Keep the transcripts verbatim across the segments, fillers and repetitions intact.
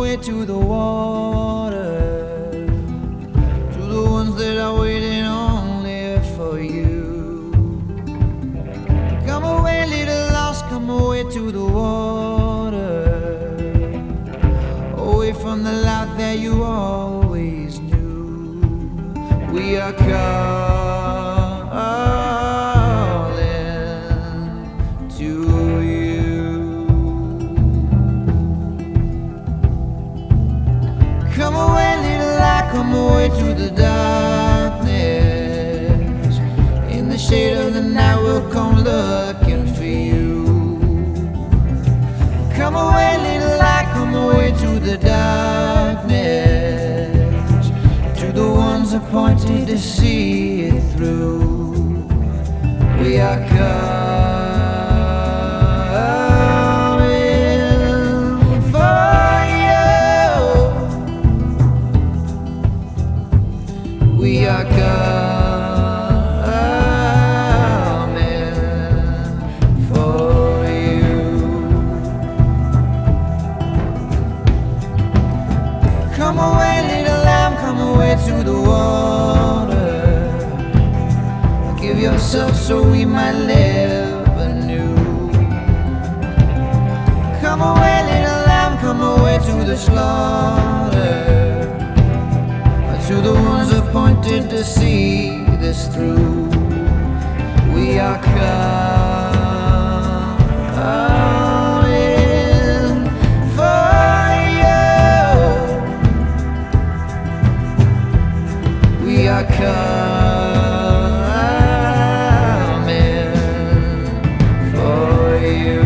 away to the water, to the ones that are waiting only for you. Come away, little lost, come away to the water, away from the light that you always knew. We are calling to you. Come away, little light, come away to the darkness. In the shade of the night we'll come looking for you. Come away, little light, come away to the darkness, to the ones appointed to see it through. We are coming for you. We are coming for you. Come away, little lamb, come away to the water. Give yourself so we might live anew. Come away, little lamb, come away to the slaughter, to the ones appointed to see this through. We are coming for you. We are coming for you.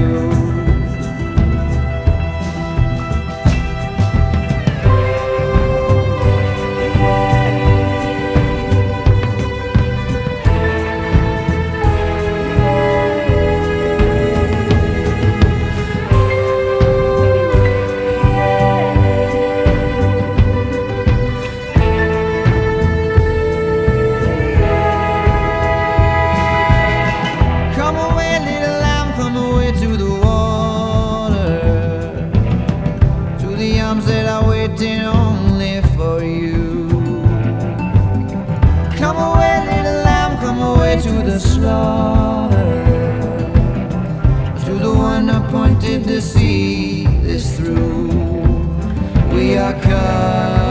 That are waiting only for you. Come away, little lamb, come away to the slaughter, to the one appointed to see this through. We are coming.